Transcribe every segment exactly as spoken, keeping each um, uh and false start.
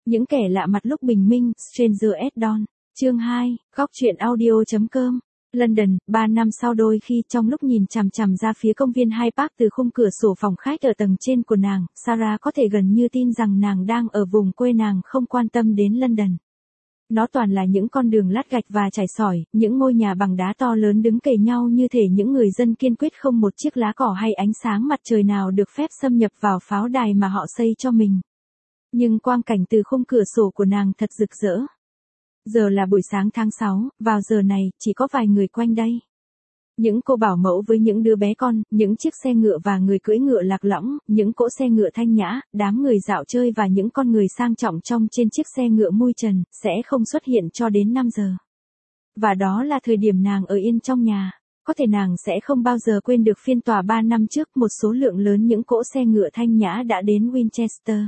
Những kẻ lạ mặt lúc bình minh, Stranger at Dawn. Chương hai, góc truyện audio.com. London, ba năm sau đôi khi trong lúc nhìn chằm chằm ra phía công viên Hyde Park từ khung cửa sổ phòng khách ở tầng trên của nàng, Sarah có thể gần như tin rằng nàng đang ở vùng quê nàng không quan tâm đến London. Nó toàn là những con đường lát gạch và trải sỏi, những ngôi nhà bằng đá to lớn đứng kề nhau như thể những người dân kiên quyết không một chiếc lá cỏ hay ánh sáng mặt trời nào được phép xâm nhập vào pháo đài mà họ xây cho mình. Nhưng quang cảnh từ khung cửa sổ của nàng thật rực rỡ. Giờ là buổi sáng tháng sáu, vào giờ này, chỉ có vài người quanh đây. Những cô bảo mẫu với những đứa bé con, những chiếc xe ngựa và người cưỡi ngựa lạc lõng, những cỗ xe ngựa thanh nhã, đám người dạo chơi và những con người sang trọng trong trên chiếc xe ngựa mui trần, sẽ không xuất hiện cho đến năm giờ. Và đó là thời điểm nàng ở yên trong nhà. Có thể nàng sẽ không bao giờ quên được phiên tòa ba năm trước, một số lượng lớn những cỗ xe ngựa thanh nhã đã đến Winchester.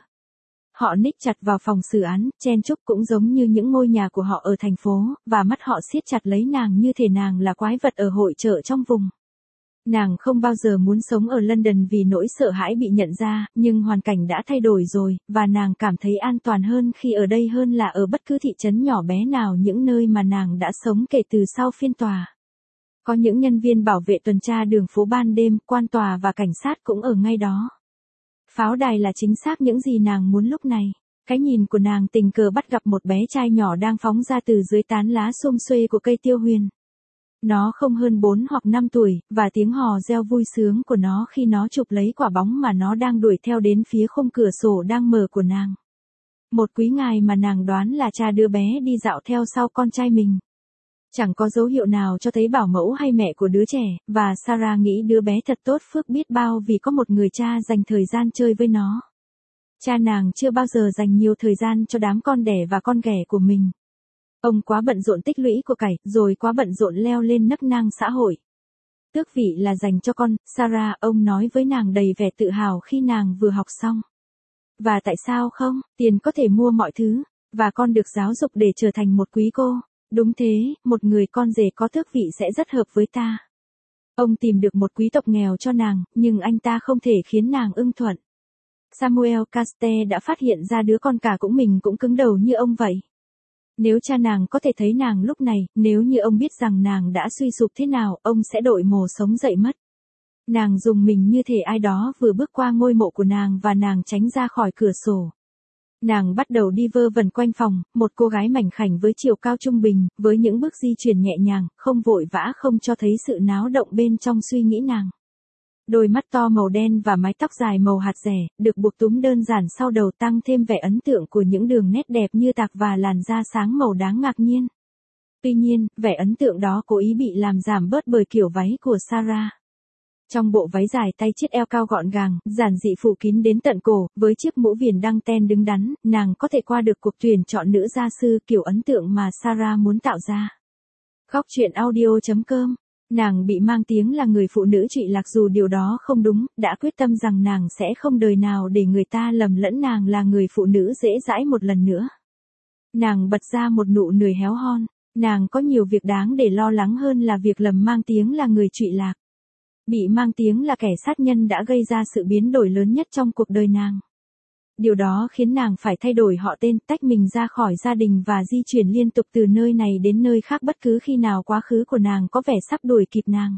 Họ ních chặt vào phòng xử án, chen chúc cũng giống như những ngôi nhà của họ ở thành phố, và mắt họ siết chặt lấy nàng như thể nàng là quái vật ở hội chợ trong vùng. Nàng không bao giờ muốn sống ở London vì nỗi sợ hãi bị nhận ra, nhưng hoàn cảnh đã thay đổi rồi, và nàng cảm thấy an toàn hơn khi ở đây hơn là ở bất cứ thị trấn nhỏ bé nào những nơi mà nàng đã sống kể từ sau phiên tòa. Có những nhân viên bảo vệ tuần tra đường phố ban đêm, quan tòa và cảnh sát cũng ở ngay đó. Pháo đài là chính xác những gì nàng muốn lúc này. Cái nhìn của nàng tình cờ bắt gặp một bé trai nhỏ đang phóng ra từ dưới tán lá xum xuê của cây tiêu huyền. Nó không hơn bốn hoặc năm tuổi, và tiếng hò reo vui sướng của nó khi nó chụp lấy quả bóng mà nó đang đuổi theo đến phía khung cửa sổ đang mở của nàng. Một quý ngài mà nàng đoán là cha đứa bé đi dạo theo sau con trai mình. Chẳng có dấu hiệu nào cho thấy bảo mẫu hay mẹ của đứa trẻ, và Sarah nghĩ đứa bé thật tốt phước biết bao vì có một người cha dành thời gian chơi với nó. Cha nàng chưa bao giờ dành nhiều thời gian cho đám con đẻ và con ghẻ của mình. Ông quá bận rộn tích lũy của cải, rồi quá bận rộn leo lên nấc nang xã hội. Tước vị là dành cho con, Sarah, ông nói với nàng đầy vẻ tự hào khi nàng vừa học xong. Và tại sao không, tiền có thể mua mọi thứ, và con được giáo dục để trở thành một quý cô. Đúng thế, một người con rể có tước vị sẽ rất hợp với ta. Ông tìm được một quý tộc nghèo cho nàng, nhưng anh ta không thể khiến nàng ưng thuận. Samuel Caste đã phát hiện ra đứa con cả cũng mình cũng cứng đầu như ông vậy. Nếu cha nàng có thể thấy nàng lúc này, nếu như ông biết rằng nàng đã suy sụp thế nào, ông sẽ đội mồ sống dậy mất. Nàng dùng mình như thể ai đó vừa bước qua ngôi mộ của nàng và nàng tránh ra khỏi cửa sổ. Nàng bắt đầu đi vơ vẩn quanh phòng, một cô gái mảnh khảnh với chiều cao trung bình, với những bước di chuyển nhẹ nhàng, không vội vã không cho thấy sự náo động bên trong suy nghĩ nàng. Đôi mắt to màu đen và mái tóc dài màu hạt rẻ, được buộc túm đơn giản sau đầu tăng thêm vẻ ấn tượng của những đường nét đẹp như tạc và làn da sáng màu đáng ngạc nhiên. Tuy nhiên, vẻ ấn tượng đó cố ý bị làm giảm bớt bởi kiểu váy của Sarah. Trong bộ váy dài tay chiết eo cao gọn gàng, giản dị phủ kín đến tận cổ, với chiếc mũ viền đăng ten đứng đắn, nàng có thể qua được cuộc tuyển chọn nữ gia sư kiểu ấn tượng mà Sarah muốn tạo ra. Góc truyện audio.com. Nàng bị mang tiếng là người phụ nữ trụy lạc dù điều đó không đúng, đã quyết tâm rằng nàng sẽ không đời nào để người ta lầm lẫn nàng là người phụ nữ dễ dãi một lần nữa. Nàng bật ra một nụ cười héo hon, nàng có nhiều việc đáng để lo lắng hơn là việc lầm mang tiếng là người trụy lạc. Bị mang tiếng là kẻ sát nhân đã gây ra sự biến đổi lớn nhất trong cuộc đời nàng. Điều đó khiến nàng phải thay đổi họ tên, tách mình ra khỏi gia đình và di chuyển liên tục từ nơi này đến nơi khác bất cứ khi nào quá khứ của nàng có vẻ sắp đuổi kịp nàng.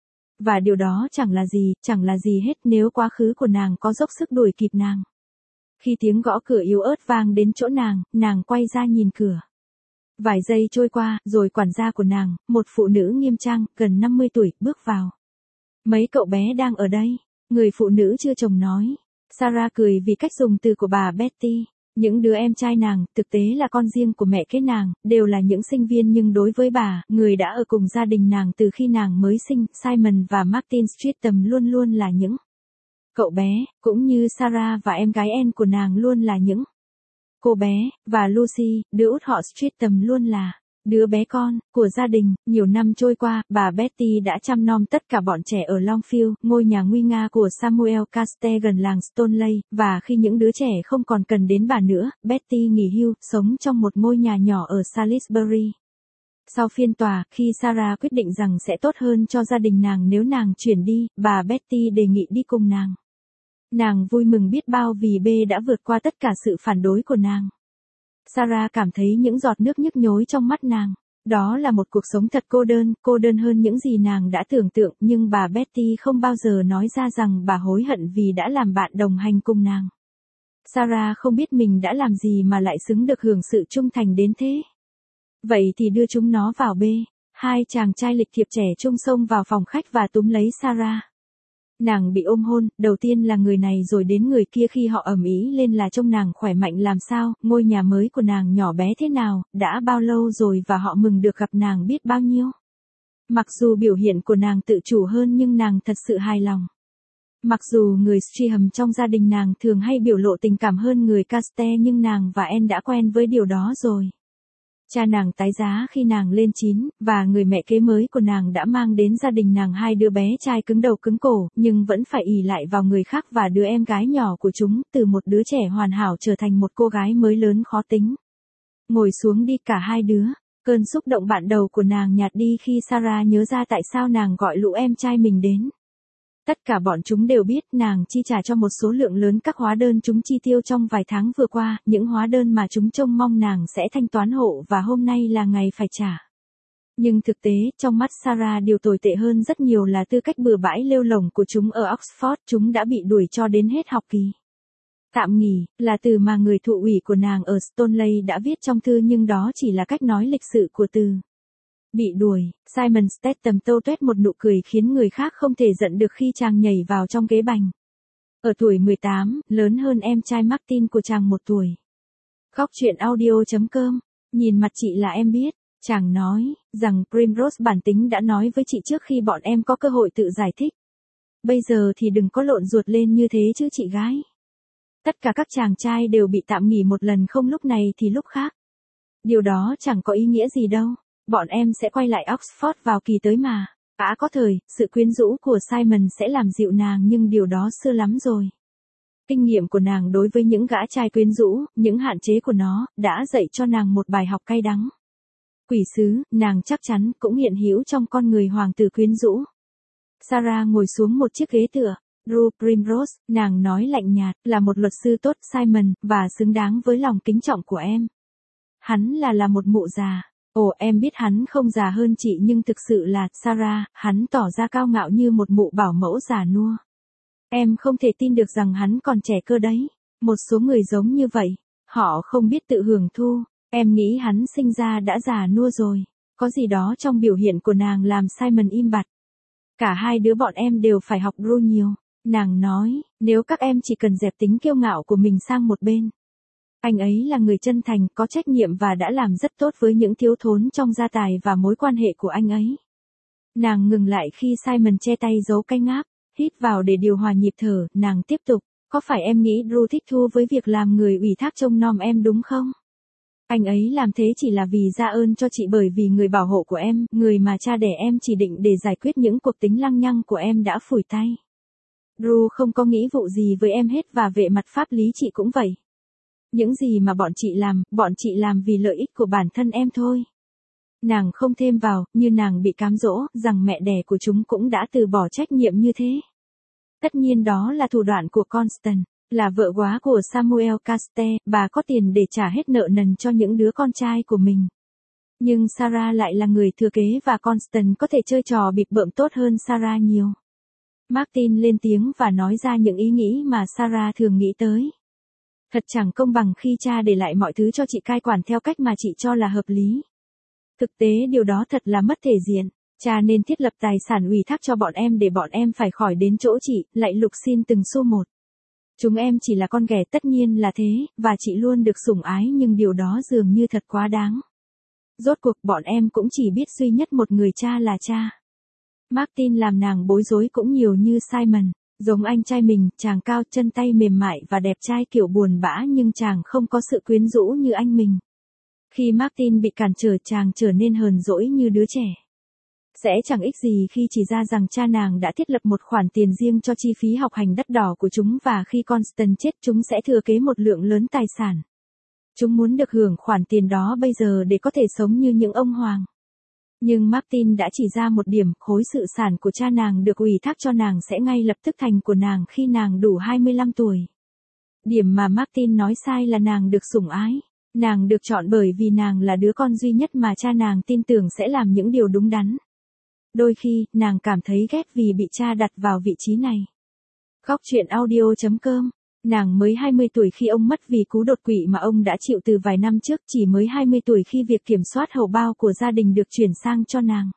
Và điều đó chẳng là gì, chẳng là gì hết nếu quá khứ của nàng có dốc sức đuổi kịp nàng. Khi tiếng gõ cửa yếu ớt vang đến chỗ nàng, nàng quay ra nhìn cửa. Vài giây trôi qua, rồi quản gia của nàng, một phụ nữ nghiêm trang, gần năm mươi tuổi, bước vào. Mấy cậu bé đang ở đây, người phụ nữ chưa chồng nói. Sarah cười vì cách dùng từ của bà Betty. Những đứa em trai nàng, thực tế là con riêng của mẹ kế nàng, đều là những sinh viên nhưng đối với bà, người đã ở cùng gia đình nàng từ khi nàng mới sinh, Simon và Martin Streatham luôn luôn là những cậu bé, cũng như Sarah và em gái Anne của nàng luôn là những cô bé, và Lucy, đứa út họ Streatham luôn là đứa bé con của gia đình. Nhiều năm trôi qua, bà Betty đã chăm nom tất cả bọn trẻ ở Longfield, ngôi nhà nguy nga của Samuel Caste gần làng Stoneleigh, và khi những đứa trẻ không còn cần đến bà nữa, Betty nghỉ hưu, sống trong một ngôi nhà nhỏ ở Salisbury. Sau phiên tòa, khi Sarah quyết định rằng sẽ tốt hơn cho gia đình nàng nếu nàng chuyển đi, bà Betty đề nghị đi cùng nàng. Nàng vui mừng biết bao vì B đã vượt qua tất cả sự phản đối của nàng. Sarah cảm thấy những giọt nước nhức nhối trong mắt nàng. Đó là một cuộc sống thật cô đơn, cô đơn hơn những gì nàng đã tưởng tượng, nhưng bà Betty không bao giờ nói ra rằng bà hối hận vì đã làm bạn đồng hành cùng nàng. Sarah không biết mình đã làm gì mà lại xứng được hưởng sự trung thành đến thế. Vậy thì đưa chúng nó vào bê. Hai chàng trai lịch thiệp trẻ trung xông vào phòng khách và túm lấy Sarah. Nàng bị ôm hôn, đầu tiên là người này rồi đến người kia khi họ ầm ĩ lên là trông nàng khỏe mạnh làm sao, ngôi nhà mới của nàng nhỏ bé thế nào, đã bao lâu rồi và họ mừng được gặp nàng biết bao nhiêu. Mặc dù biểu hiện của nàng tự chủ hơn nhưng nàng thật sự hài lòng. Mặc dù người Striham trong gia đình nàng thường hay biểu lộ tình cảm hơn người Caste nhưng nàng và Anne đã quen với điều đó rồi. Cha nàng tái giá khi nàng lên chín, và người mẹ kế mới của nàng đã mang đến gia đình nàng hai đứa bé trai cứng đầu cứng cổ, nhưng vẫn phải ỷ lại vào người khác và đứa em gái nhỏ của chúng, từ một đứa trẻ hoàn hảo trở thành một cô gái mới lớn khó tính. Ngồi xuống đi cả hai đứa, cơn xúc động bạn đầu của nàng nhạt đi khi Sarah nhớ ra tại sao nàng gọi lũ em trai mình đến. Tất cả bọn chúng đều biết nàng chi trả cho một số lượng lớn các hóa đơn chúng chi tiêu trong vài tháng vừa qua, những hóa đơn mà chúng trông mong nàng sẽ thanh toán hộ và hôm nay là ngày phải trả. Nhưng thực tế, trong mắt Sarah điều tồi tệ hơn rất nhiều là tư cách bừa bãi lêu lổng của chúng ở Oxford, chúng đã bị đuổi cho đến hết học kỳ. Tạm nghỉ, là từ mà người thụ ủy của nàng ở Stoneleigh đã viết trong thư nhưng đó chỉ là cách nói lịch sự của từ. Bị đuổi, Simon Statham tô tuét một nụ cười khiến người khác không thể giận được khi chàng nhảy vào trong ghế bành. Ở tuổi mười tám, lớn hơn em trai Martin của chàng một tuổi. Góc truyện audio chấm com, nhìn mặt chị là em biết, chàng nói, rằng Primrose bản tính đã nói với chị trước khi bọn em có cơ hội tự giải thích. Bây giờ thì đừng có lộn ruột lên như thế chứ chị gái. Tất cả các chàng trai đều bị tạm nghỉ một lần không lúc này thì lúc khác. Điều đó chẳng có ý nghĩa gì đâu. Bọn em sẽ quay lại Oxford vào kỳ tới mà. Đã có thời, sự quyến rũ của Simon sẽ làm dịu nàng nhưng điều đó xưa lắm rồi. Kinh nghiệm của nàng đối với những gã trai quyến rũ, những hạn chế của nó, đã dạy cho nàng một bài học cay đắng. Quỷ sứ, nàng chắc chắn cũng hiện hữu trong con người hoàng tử quyến rũ. Sarah ngồi xuống một chiếc ghế tựa. Drew Primrose, nàng nói lạnh nhạt, là một luật sư tốt Simon, và xứng đáng với lòng kính trọng của em. Hắn là là một mụ già. Ồ, em biết hắn không già hơn chị nhưng thực sự là, Sarah, hắn tỏ ra cao ngạo như một mụ bảo mẫu già nua. Em không thể tin được rằng hắn còn trẻ cơ đấy. Một số người giống như vậy, họ không biết tự hưởng thu. Em nghĩ hắn sinh ra đã già nua rồi. Có gì đó trong biểu hiện của nàng làm Simon im bặt. Cả hai đứa bọn em đều phải học Drew nhiều. Nàng nói, nếu các em chỉ cần dẹp tính kiêu ngạo của mình sang một bên. Anh ấy là người chân thành, có trách nhiệm và đã làm rất tốt với những thiếu thốn trong gia tài và mối quan hệ của anh ấy. Nàng ngừng lại khi Simon che tay giấu cái ngáp, hít vào để điều hòa nhịp thở, nàng tiếp tục, có phải em nghĩ Drew thích thú với việc làm người ủy thác trông nom em đúng không? Anh ấy làm thế chỉ là vì ra ơn cho chị bởi vì người bảo hộ của em, người mà cha đẻ em chỉ định để giải quyết những cuộc tính lăng nhăng của em đã phủi tay. Drew không có nghĩa vụ gì với em hết và về mặt pháp lý chị cũng vậy. Những gì mà bọn chị làm, bọn chị làm vì lợi ích của bản thân em thôi. Nàng không thêm vào, như nàng bị cám dỗ, rằng mẹ đẻ của chúng cũng đã từ bỏ trách nhiệm như thế. Tất nhiên đó là thủ đoạn của Constance, là vợ góa của Samuel Caste, bà có tiền để trả hết nợ nần cho những đứa con trai của mình. Nhưng Sarah lại là người thừa kế và Constance có thể chơi trò bịp bợm tốt hơn Sarah nhiều. Martin lên tiếng và nói ra những ý nghĩ mà Sarah thường nghĩ tới. Thật chẳng công bằng khi cha để lại mọi thứ cho chị cai quản theo cách mà chị cho là hợp lý. Thực tế điều đó thật là mất thể diện. Cha nên thiết lập tài sản ủy thác cho bọn em để bọn em phải khỏi đến chỗ chị, lại lục xin từng xu một. Chúng em chỉ là con ghẻ tất nhiên là thế, và chị luôn được sủng ái nhưng điều đó dường như thật quá đáng. Rốt cuộc bọn em cũng chỉ biết duy nhất một người cha là cha. Martin làm nàng bối rối cũng nhiều như Simon. Giống anh trai mình, chàng cao, chân tay mềm mại và đẹp trai kiểu buồn bã nhưng chàng không có sự quyến rũ như anh mình. Khi Martin bị cản trở chàng trở nên hờn dỗi như đứa trẻ. Sẽ chẳng ích gì khi chỉ ra rằng cha nàng đã thiết lập một khoản tiền riêng cho chi phí học hành đắt đỏ của chúng và khi Constance chết chúng sẽ thừa kế một lượng lớn tài sản. Chúng muốn được hưởng khoản tiền đó bây giờ để có thể sống như những ông hoàng. Nhưng Martin đã chỉ ra một điểm, khối sự sản của cha nàng được ủy thác cho nàng sẽ ngay lập tức thành của nàng khi nàng đủ hai mươi lăm tuổi. Điểm mà Martin nói sai là nàng được sủng ái. Nàng được chọn bởi vì nàng là đứa con duy nhất mà cha nàng tin tưởng sẽ làm những điều đúng đắn. Đôi khi, nàng cảm thấy ghét vì bị cha đặt vào vị trí này. Góc truyện audio chấm com. Nàng mới hai mươi tuổi khi ông mất vì cú đột quỵ mà ông đã chịu từ vài năm trước, chỉ mới hai mươi tuổi khi việc kiểm soát hầu bao của gia đình được chuyển sang cho nàng.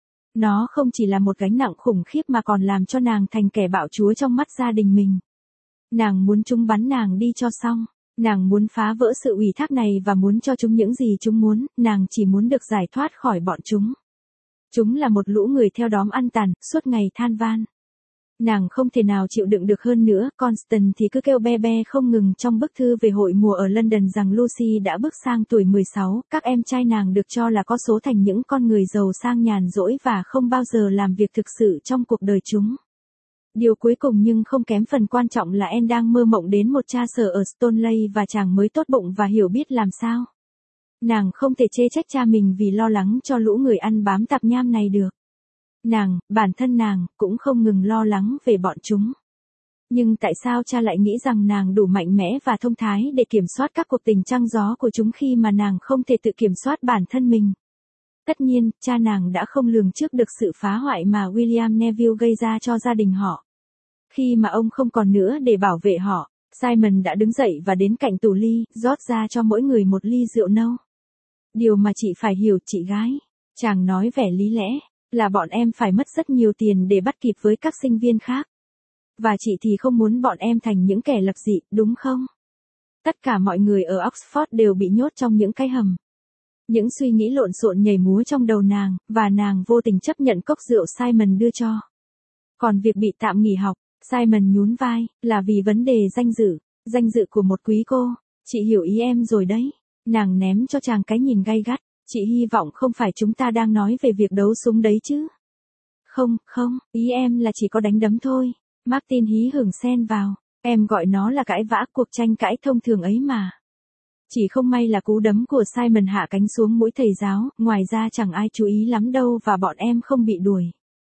Nó không chỉ là một gánh nặng khủng khiếp mà còn làm cho nàng thành kẻ bạo chúa trong mắt gia đình mình. Nàng muốn chúng bắn nàng đi cho xong. Nàng muốn phá vỡ sự ủy thác này và muốn cho chúng những gì chúng muốn, nàng chỉ muốn được giải thoát khỏi bọn chúng. Chúng là một lũ người theo đóm ăn tàn, suốt ngày than van. Nàng không thể nào chịu đựng được hơn nữa, Constance thì cứ kêu be be không ngừng trong bức thư về hội mùa ở London rằng Lucy đã bước sang tuổi mười sáu, các em trai nàng được cho là có số thành những con người giàu sang nhàn rỗi và không bao giờ làm việc thực sự trong cuộc đời chúng. Điều cuối cùng nhưng không kém phần quan trọng là Anne đang mơ mộng đến một cha sở ở Stoneleigh và chàng mới tốt bụng và hiểu biết làm sao. Nàng không thể chê trách cha mình vì lo lắng cho lũ người ăn bám tạp nham này được. Nàng, bản thân nàng, cũng không ngừng lo lắng về bọn chúng. Nhưng tại sao cha lại nghĩ rằng nàng đủ mạnh mẽ và thông thái để kiểm soát các cuộc tình trăng gió của chúng khi mà nàng không thể tự kiểm soát bản thân mình? Tất nhiên, cha nàng đã không lường trước được sự phá hoại mà William Neville gây ra cho gia đình họ. Khi mà ông không còn nữa để bảo vệ họ, Simon đã đứng dậy và đến cạnh tủ ly, rót ra cho mỗi người một ly rượu nâu. Điều mà chị phải hiểu, chị gái, chàng nói vẻ lý lẽ, là bọn em phải mất rất nhiều tiền để bắt kịp với các sinh viên khác. Và chị thì không muốn bọn em thành những kẻ lập dị, đúng không? Tất cả mọi người ở Oxford đều bị nhốt trong những cái hầm. Những suy nghĩ lộn xộn nhảy múa trong đầu nàng, và nàng vô tình chấp nhận cốc rượu Simon đưa cho. Còn việc bị tạm nghỉ học, Simon nhún vai, là vì vấn đề danh dự, danh dự của một quý cô. Chị hiểu ý em rồi đấy. Nàng ném cho chàng cái nhìn gay gắt. Chị hy vọng không phải chúng ta đang nói về việc đấu súng đấy chứ. Không, không, ý em là chỉ có đánh đấm thôi. Martin hí hửng xen vào. Em gọi nó là cãi vã, cuộc tranh cãi thông thường ấy mà. Chỉ không may là cú đấm của Simon hạ cánh xuống mũi thầy giáo, ngoài ra chẳng ai chú ý lắm đâu và bọn em không bị đuổi.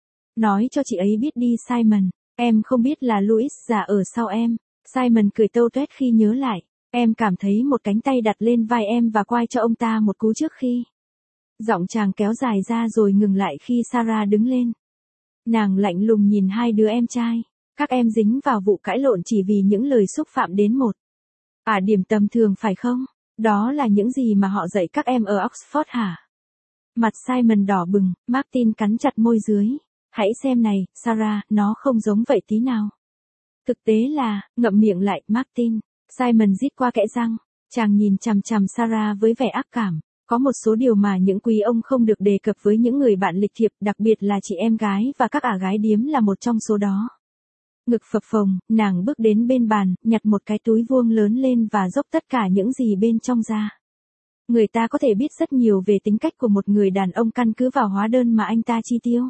Nói cho chị ấy biết đi Simon, em không biết là Louis già ở sau em. Simon cười tâu tuét khi nhớ lại. Em cảm thấy một cánh tay đặt lên vai em và quay cho ông ta một cú trước khi. Giọng chàng kéo dài ra rồi ngừng lại khi Sarah đứng lên. Nàng lạnh lùng nhìn hai đứa em trai. Các em dính vào vụ cãi lộn chỉ vì những lời xúc phạm đến một. À, điểm tầm thường phải không? Đó là những gì mà họ dạy các em ở Oxford hả? Mặt Simon đỏ bừng, Martin cắn chặt môi dưới. Hãy xem này, Sarah, nó không giống vậy tí nào. Thực tế là, ngậm miệng lại, Martin. Simon rít qua kẽ răng. Chàng nhìn chằm chằm Sarah với vẻ ác cảm. Có một số điều mà những quý ông không được đề cập với những người bạn lịch thiệp, đặc biệt là chị em gái và các ả gái điếm là một trong số đó. Ngực phập phồng, nàng bước đến bên bàn, nhặt một cái túi vuông lớn lên và dốc tất cả những gì bên trong ra. Người ta có thể biết rất nhiều về tính cách của một người đàn ông căn cứ vào hóa đơn mà anh ta chi tiêu.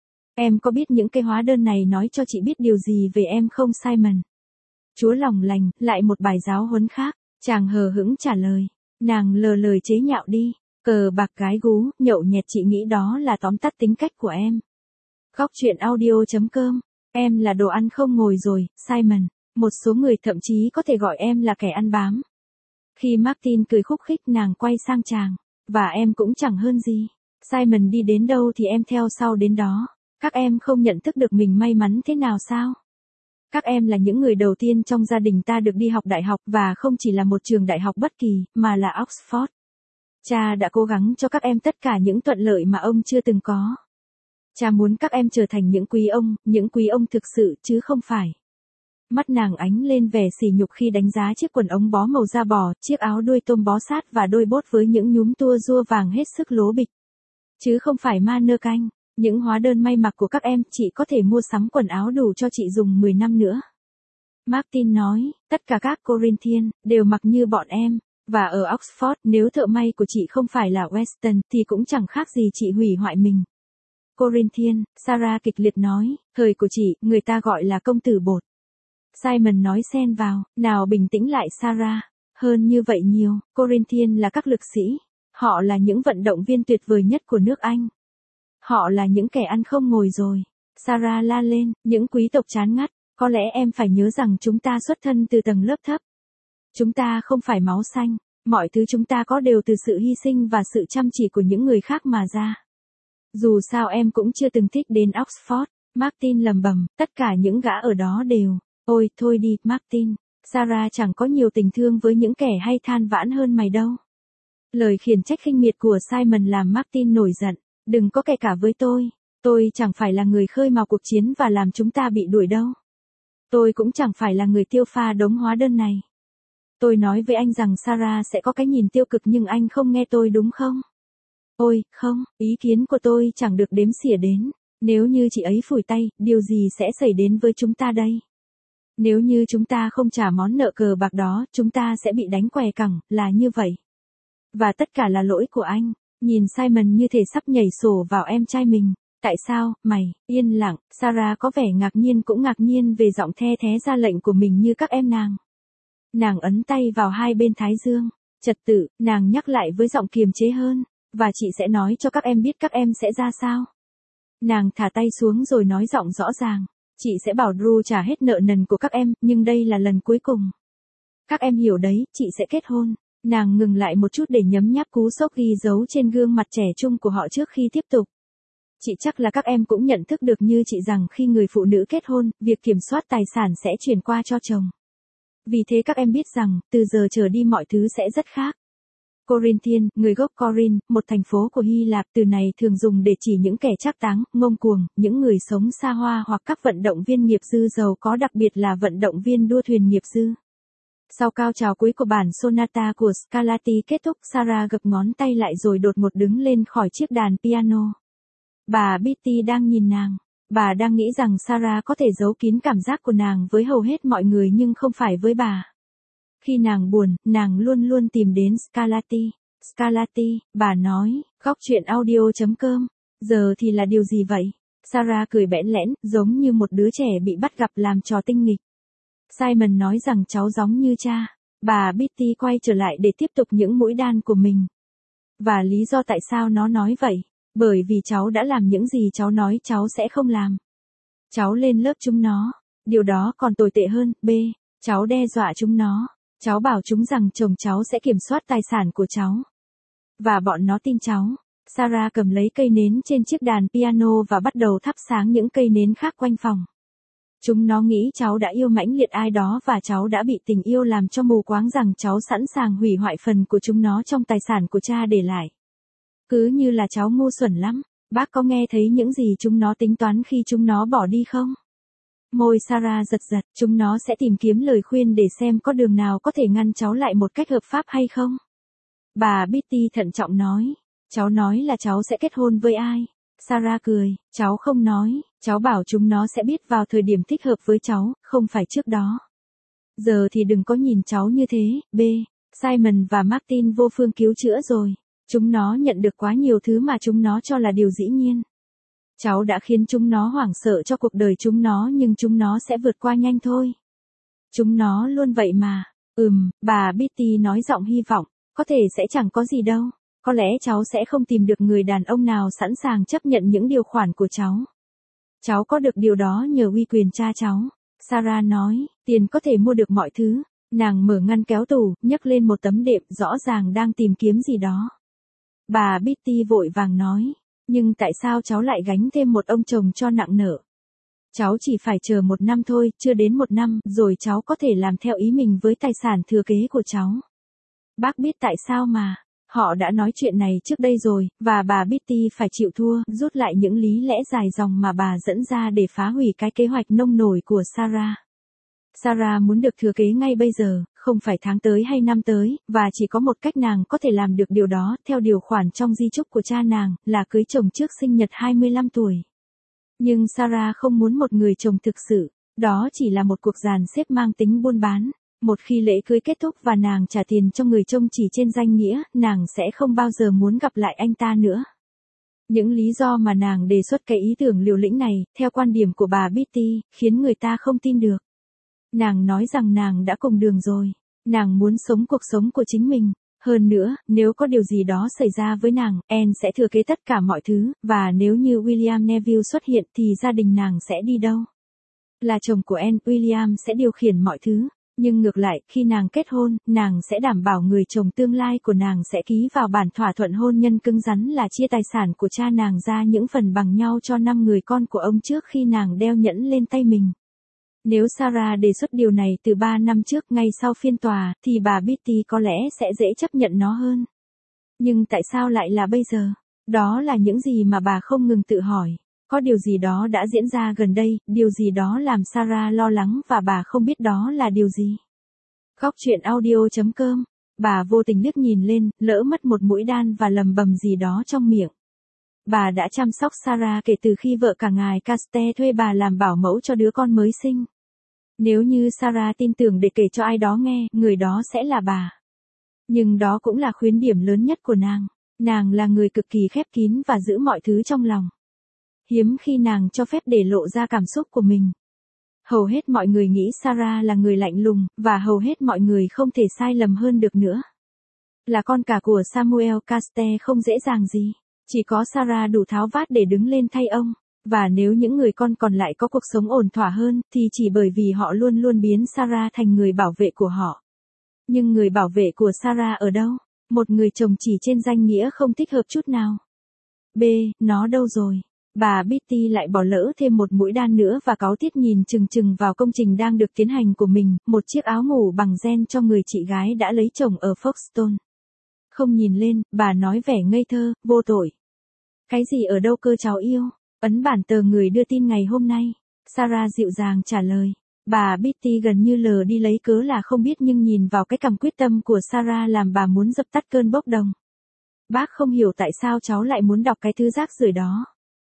Em có biết những cái hóa đơn này nói cho chị biết điều gì về em không Simon? Chúa lòng lành, lại một bài giáo huấn khác. Chàng hờ hững trả lời. Nàng lờ lời chế nhạo đi. Cờ bạc gái gú, nhậu nhẹt, chị nghĩ đó là tóm tắt tính cách của em. Góc truyện audio chấm com. Em là đồ ăn không ngồi rồi, Simon. Một số người thậm chí có thể gọi em là kẻ ăn bám. Khi Martin cười khúc khích, nàng quay sang chàng. Và em cũng chẳng hơn gì. Simon đi đến đâu thì em theo sau đến đó. Các em không nhận thức được mình may mắn thế nào sao? Các em là những người đầu tiên trong gia đình ta được đi học đại học, và không chỉ là một trường đại học bất kỳ, mà là Oxford. Cha đã cố gắng cho các em tất cả những thuận lợi mà ông chưa từng có. Cha muốn các em trở thành những quý ông, những quý ông thực sự, chứ không phải. Mắt nàng ánh lên vẻ sỉ nhục khi đánh giá chiếc quần ống bó màu da bò, chiếc áo đuôi tôm bó sát và đôi bốt với những nhúm tua rua vàng hết sức lố bịch. Chứ không phải ma nơ canh. Những hóa đơn may mặc của các em, chị có thể mua sắm quần áo đủ cho chị dùng mười năm nữa. Martin nói, tất cả các Corinthian đều mặc như bọn em, và ở Oxford, nếu thợ may của chị không phải là Weston thì cũng chẳng khác gì chị hủy hoại mình. Corinthian, Sarah kịch liệt nói, thời của chị, người ta gọi là công tử bột. Simon nói xen vào, nào bình tĩnh lại Sarah, hơn như vậy nhiều, Corinthian là các lực sĩ, họ là những vận động viên tuyệt vời nhất của nước Anh. Họ là những kẻ ăn không ngồi rồi. Sarah la lên, những quý tộc chán ngắt, có lẽ em phải nhớ rằng chúng ta xuất thân từ tầng lớp thấp. Chúng ta không phải máu xanh, Mọi thứ chúng ta có đều từ sự hy sinh và sự chăm chỉ của những người khác mà ra. Dù sao em cũng chưa từng thích đến Oxford, Martin lầm bầm, tất cả những gã ở đó đều. Ôi, thôi đi, Martin. Sarah chẳng có nhiều tình thương với những kẻ hay than vãn hơn mày đâu. Lời khiển trách khinh miệt của Simon làm Martin nổi giận. Đừng có kể cả với tôi. Tôi chẳng phải là người khơi mào cuộc chiến và làm chúng ta bị đuổi đâu. Tôi cũng chẳng phải là người tiêu pha đống hóa đơn này. Tôi nói với anh rằng Sarah sẽ có cái nhìn tiêu cực nhưng anh không nghe tôi đúng không? Ôi, không, ý kiến của tôi chẳng được đếm xỉa đến. Nếu như chị ấy phủi tay, điều gì sẽ xảy đến với chúng ta đây? Nếu như chúng ta không trả món nợ cờ bạc đó, chúng ta sẽ bị đánh què cẳng, là như vậy. Và tất cả là lỗi của anh. Nhìn Simon như thể sắp nhảy sổ vào em trai mình. Tại sao, mày, yên lặng, Sarah có vẻ ngạc nhiên cũng ngạc nhiên về giọng the thé ra lệnh của mình như các em nàng. Nàng ấn tay vào hai bên thái dương. Trật tự, nàng nhắc lại với giọng kiềm chế hơn. Và chị sẽ nói cho các em biết các em sẽ ra sao. Nàng thả tay xuống rồi nói giọng rõ ràng. Chị sẽ bảo Drew trả hết nợ nần của các em, nhưng đây là lần cuối cùng. Các em hiểu đấy, chị sẽ kết hôn. Nàng ngừng lại một chút để nhấm nháp cú sốc ghi dấu trên gương mặt trẻ trung của họ trước khi tiếp tục. Chị chắc là các em cũng nhận thức được như chị rằng khi người phụ nữ kết hôn, việc kiểm soát tài sản sẽ chuyển qua cho chồng. Vì thế các em biết rằng, từ giờ trở đi mọi thứ sẽ rất khác. Corinthian, người gốc Corinth, một thành phố của Hy Lạp, từ này thường dùng để chỉ những kẻ trác táng, ngông cuồng, những người sống xa hoa hoặc các vận động viên nghiệp dư giàu có, đặc biệt là vận động viên đua thuyền nghiệp dư. Sau cao trào cuối của bản sonata của Scarlatti kết thúc, Sarah gập ngón tay lại rồi đột ngột đứng lên khỏi chiếc đàn piano. Bà Betty đang nhìn nàng. Bà đang nghĩ rằng Sarah có thể giấu kín cảm giác của nàng với hầu hết mọi người nhưng không phải với bà. Khi nàng buồn, nàng luôn luôn tìm đến Scarlatti. Scarlatti, bà nói, góc truyện audio chấm com. Giờ thì là điều gì vậy? Sarah cười bẽn lẽn, giống như một đứa trẻ bị bắt gặp làm trò tinh nghịch. Simon nói rằng cháu giống như cha. Bà Betty quay trở lại để tiếp tục những mũi đan của mình. Và lý do tại sao nó nói vậy? Bởi vì cháu đã làm những gì cháu nói cháu sẽ không làm. Cháu lên lớp chúng nó. Điều đó còn tồi tệ hơn. B. Cháu đe dọa chúng nó. Cháu bảo chúng rằng chồng cháu sẽ kiểm soát tài sản của cháu. Và bọn nó tin cháu. Sarah cầm lấy cây nến trên chiếc đàn piano và bắt đầu thắp sáng những cây nến khác quanh phòng. Chúng nó nghĩ cháu đã yêu mãnh liệt ai đó và cháu đã bị tình yêu làm cho mù quáng rằng cháu sẵn sàng hủy hoại phần của chúng nó trong tài sản của cha để lại. Cứ như là cháu ngu xuẩn lắm. Bác có nghe thấy những gì chúng nó tính toán khi chúng nó bỏ đi không? Môi Sarah giật giật, chúng nó sẽ tìm kiếm lời khuyên để xem có đường nào có thể ngăn cháu lại một cách hợp pháp hay không. Bà Betty thận trọng nói, cháu nói là cháu sẽ kết hôn với ai? Sarah cười, cháu không nói, cháu bảo chúng nó sẽ biết vào thời điểm thích hợp với cháu, không phải trước đó. Giờ thì đừng có nhìn cháu như thế. B. Simon và Martin vô phương cứu chữa rồi. Chúng nó nhận được quá nhiều thứ mà chúng nó cho là điều dĩ nhiên. Cháu đã khiến chúng nó hoảng sợ cho cuộc đời chúng nó nhưng chúng nó sẽ vượt qua nhanh thôi. Chúng nó luôn vậy mà. Ừm, bà Betty nói giọng hy vọng, có thể sẽ chẳng có gì đâu. Có lẽ cháu sẽ không tìm được người đàn ông nào sẵn sàng chấp nhận những điều khoản của cháu. Cháu có được điều đó nhờ uy quyền cha cháu. Sarah nói, tiền có thể mua được mọi thứ. Nàng mở ngăn kéo tủ, nhấc lên một tấm đệm, rõ ràng đang tìm kiếm gì đó. Bà Betty vội vàng nói, nhưng tại sao cháu lại gánh thêm một ông chồng cho nặng nợ? Cháu chỉ phải chờ một năm thôi, chưa đến một năm, rồi cháu có thể làm theo ý mình với tài sản thừa kế của cháu. Bác biết tại sao mà. Họ đã nói chuyện này trước đây rồi, và bà Betty phải chịu thua, rút lại những lý lẽ dài dòng mà bà dẫn ra để phá hủy cái kế hoạch nông nổi của Sarah. Sarah muốn được thừa kế ngay bây giờ, không phải tháng tới hay năm tới, và chỉ có một cách nàng có thể làm được điều đó, theo điều khoản trong di chúc của cha nàng, là cưới chồng trước sinh nhật hai mươi lăm tuổi. Nhưng Sarah không muốn một người chồng thực sự, đó chỉ là một cuộc dàn xếp mang tính buôn bán. Một khi lễ cưới kết thúc và nàng trả tiền cho người trông chỉ trên danh nghĩa, nàng sẽ không bao giờ muốn gặp lại anh ta nữa. Những lý do mà nàng đề xuất cái ý tưởng liều lĩnh này, theo quan điểm của bà Betty, khiến người ta không tin được. Nàng nói rằng nàng đã cùng đường rồi. Nàng muốn sống cuộc sống của chính mình. Hơn nữa, nếu có điều gì đó xảy ra với nàng, Anne sẽ thừa kế tất cả mọi thứ, và nếu như William Neville xuất hiện thì gia đình nàng sẽ đi đâu? Là chồng của Anne, William sẽ điều khiển mọi thứ. Nhưng ngược lại, khi nàng kết hôn, nàng sẽ đảm bảo người chồng tương lai của nàng sẽ ký vào bản thỏa thuận hôn nhân cứng rắn là chia tài sản của cha nàng ra những phần bằng nhau cho năm người con của ông trước khi nàng đeo nhẫn lên tay mình. Nếu Sarah đề xuất điều này từ ba năm trước ngay sau phiên tòa, thì bà Beatty có lẽ sẽ dễ chấp nhận nó hơn. Nhưng tại sao lại là bây giờ? Đó là những gì mà bà không ngừng tự hỏi. Có điều gì đó đã diễn ra gần đây, điều gì đó làm Sarah lo lắng và bà không biết đó là điều gì. Góc truyện audio chấm com. Bà vô tình liếc nhìn lên, lỡ mất một mũi đan và lầm bầm gì đó trong miệng. Bà đã chăm sóc Sarah kể từ khi vợ cả ngài Caste thuê bà làm bảo mẫu cho đứa con mới sinh. Nếu như Sarah tin tưởng để kể cho ai đó nghe, người đó sẽ là bà. Nhưng đó cũng là khuyết điểm lớn nhất của nàng. Nàng là người cực kỳ khép kín và giữ mọi thứ trong lòng. Hiếm khi nàng cho phép để lộ ra cảm xúc của mình. Hầu hết mọi người nghĩ Sarah là người lạnh lùng, và hầu hết mọi người không thể sai lầm hơn được nữa. Là con cả của Samuel Caste không dễ dàng gì. Chỉ có Sarah đủ tháo vát để đứng lên thay ông. Và nếu những người con còn lại có cuộc sống ổn thỏa hơn, thì chỉ bởi vì họ luôn luôn biến Sarah thành người bảo vệ của họ. Nhưng người bảo vệ của Sarah ở đâu? Một người chồng chỉ trên danh nghĩa không thích hợp chút nào. B. Nó đâu rồi? Bà Beatty lại bỏ lỡ thêm một mũi đan nữa và cáu tiết nhìn chừng chừng vào công trình đang được tiến hành của mình, một chiếc áo ngủ bằng ren cho người chị gái đã lấy chồng ở Folkestone. Không nhìn lên, bà nói vẻ ngây thơ, vô tội. Cái gì ở đâu cơ cháu yêu? Ấn bản tờ người đưa tin ngày hôm nay. Sarah dịu dàng trả lời. Bà Beatty gần như lờ đi lấy cớ là không biết nhưng nhìn vào cái cằm quyết tâm của Sarah làm bà muốn dập tắt cơn bốc đồng. Bác không hiểu tại sao cháu lại muốn đọc cái thứ rác rưởi đó.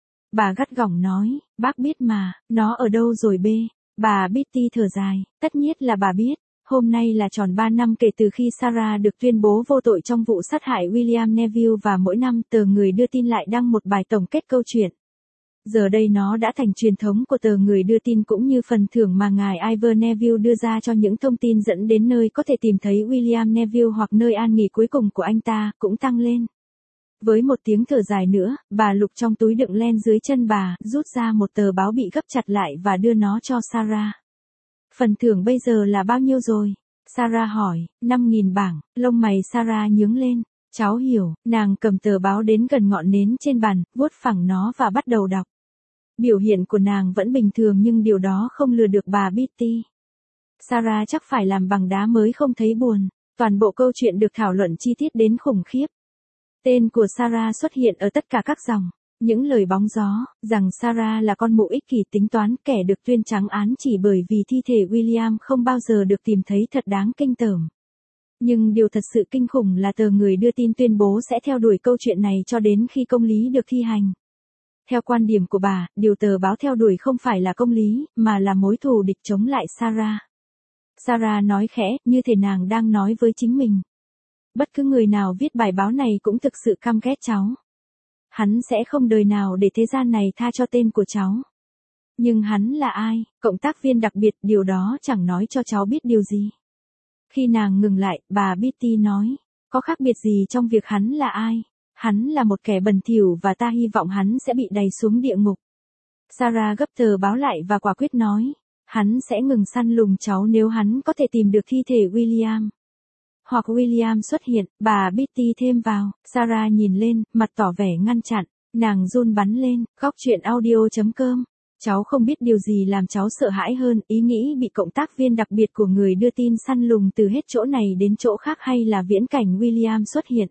Bà gắt gỏng nói, bác biết mà, nó ở đâu rồi bê. Bà Beatty thở dài, tất nhiên là bà biết. Hôm nay là tròn ba năm kể từ khi Sarah được tuyên bố vô tội trong vụ sát hại William Neville và mỗi năm tờ người đưa tin lại đăng một bài tổng kết câu chuyện. Giờ đây nó đã thành truyền thống của tờ người đưa tin cũng như phần thưởng mà ngài Ivor Neville đưa ra cho những thông tin dẫn đến nơi có thể tìm thấy William Neville hoặc nơi an nghỉ cuối cùng của anh ta, cũng tăng lên. Với một tiếng thở dài nữa, bà lục trong túi đựng len dưới chân bà, rút ra một tờ báo bị gấp chặt lại và đưa nó cho Sarah. Phần thưởng bây giờ là bao nhiêu rồi? Sarah hỏi, năm nghìn bảng, lông mày Sarah nhướng lên. Cháu hiểu, nàng cầm tờ báo đến gần ngọn nến trên bàn, vuốt phẳng nó và bắt đầu đọc. Biểu hiện của nàng vẫn bình thường nhưng điều đó không lừa được bà Beatty. Sarah chắc phải làm bằng đá mới không thấy buồn. Toàn bộ câu chuyện được thảo luận chi tiết đến khủng khiếp. Tên của Sarah xuất hiện ở tất cả các dòng. Những lời bóng gió, rằng Sarah là con mụ ích kỷ tính toán, kẻ được tuyên trắng án chỉ bởi vì thi thể William không bao giờ được tìm thấy thật đáng kinh tởm. Nhưng điều thật sự kinh khủng là tờ người đưa tin tuyên bố sẽ theo đuổi câu chuyện này cho đến khi công lý được thi hành. Theo quan điểm của bà, điều tờ báo theo đuổi không phải là công lý, mà là mối thù địch chống lại Sarah. Sarah nói khẽ, như thể nàng đang nói với chính mình. Bất cứ người nào viết bài báo này cũng thực sự căm ghét cháu. Hắn sẽ không đời nào để thế gian này tha cho tên của cháu. Nhưng hắn là ai? Cộng tác viên đặc biệt, điều đó chẳng nói cho cháu biết điều gì. Khi nàng ngừng lại, bà Beatty nói, có khác biệt gì trong việc hắn là ai? Hắn là một kẻ bẩn thỉu và ta hy vọng hắn sẽ bị đày xuống địa ngục. Sarah gấp tờ báo lại và quả quyết nói, hắn sẽ ngừng săn lùng cháu nếu hắn có thể tìm được thi thể William. Hoặc William xuất hiện, bà Beatty thêm vào. Sarah nhìn lên, mặt tỏ vẻ ngăn chặn. Nàng run bắn lên, góc truyện audio chấm com. Cháu không biết điều gì làm cháu sợ hãi hơn, ý nghĩ bị cộng tác viên đặc biệt của người đưa tin săn lùng từ hết chỗ này đến chỗ khác hay là viễn cảnh William xuất hiện.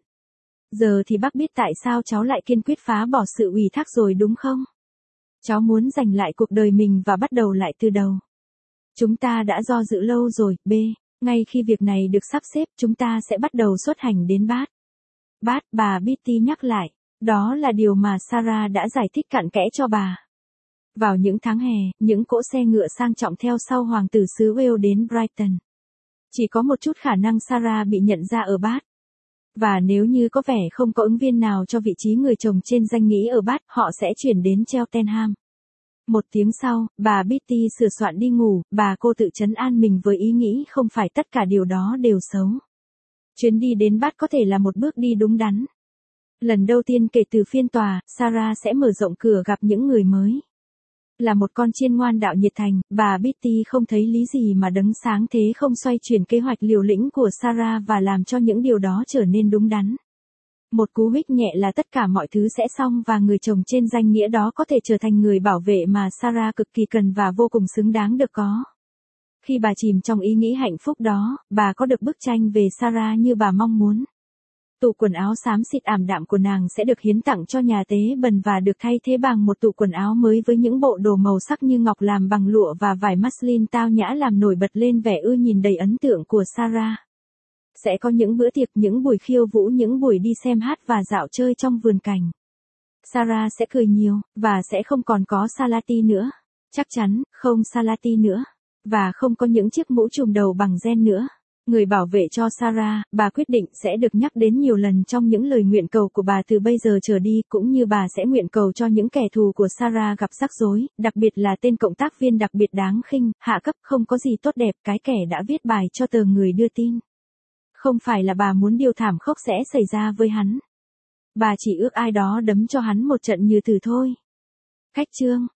Giờ thì bác biết tại sao cháu lại kiên quyết phá bỏ sự ủy thác rồi đúng không? Cháu muốn giành lại cuộc đời mình và bắt đầu lại từ đầu. Chúng ta đã do dự lâu rồi, B. Ngay khi việc này được sắp xếp, chúng ta sẽ bắt đầu xuất hành đến Bath. Bath, bà Beatty nhắc lại. Đó là điều mà Sarah đã giải thích cặn kẽ cho bà. Vào những tháng hè, những cỗ xe ngựa sang trọng theo sau hoàng tử xứ Wales đến Brighton. Chỉ có một chút khả năng Sarah bị nhận ra ở Bath. Và nếu như có vẻ không có ứng viên nào cho vị trí người chồng trên danh nghĩa ở Bath, họ sẽ chuyển đến Cheltenham. Một tiếng sau, bà Beatty sửa soạn đi ngủ, bà cô tự trấn an mình với ý nghĩ không phải tất cả điều đó đều xấu. Chuyến đi đến Bath có thể là một bước đi đúng đắn. Lần đầu tiên kể từ phiên tòa, Sarah sẽ mở rộng cửa gặp những người mới. Là một con chiên ngoan đạo nhiệt thành, bà Betty không thấy lý gì mà đấng sáng thế không xoay chuyển kế hoạch liều lĩnh của Sarah và làm cho những điều đó trở nên đúng đắn. Một cú huých nhẹ là tất cả mọi thứ sẽ xong và người chồng trên danh nghĩa đó có thể trở thành người bảo vệ mà Sarah cực kỳ cần và vô cùng xứng đáng được có. Khi bà chìm trong ý nghĩ hạnh phúc đó, bà có được bức tranh về Sarah như bà mong muốn. Tủ quần áo xám xịt ảm đạm của nàng sẽ được hiến tặng cho nhà tế bần và được thay thế bằng một tủ quần áo mới với những bộ đồ màu sắc như ngọc làm bằng lụa và vải muslin tao nhã làm nổi bật lên vẻ ưa nhìn đầy ấn tượng của Sarah. Sẽ có những bữa tiệc, những buổi khiêu vũ, những buổi đi xem hát và dạo chơi trong vườn cảnh. Sarah sẽ cười nhiều, và sẽ không còn có Salati nữa. Chắc chắn, không Salati nữa. Và không có những chiếc mũ trùm đầu bằng ren nữa. Người bảo vệ cho Sarah, bà quyết định sẽ được nhắc đến nhiều lần trong những lời nguyện cầu của bà từ bây giờ trở đi, cũng như bà sẽ nguyện cầu cho những kẻ thù của Sarah gặp rắc rối, đặc biệt là tên cộng tác viên đặc biệt đáng khinh, hạ cấp, không có gì tốt đẹp, cái kẻ đã viết bài cho tờ người đưa tin. Không phải là bà muốn điều thảm khốc sẽ xảy ra với hắn. Bà chỉ ước ai đó đấm cho hắn một trận như từ thôi. Khách chương.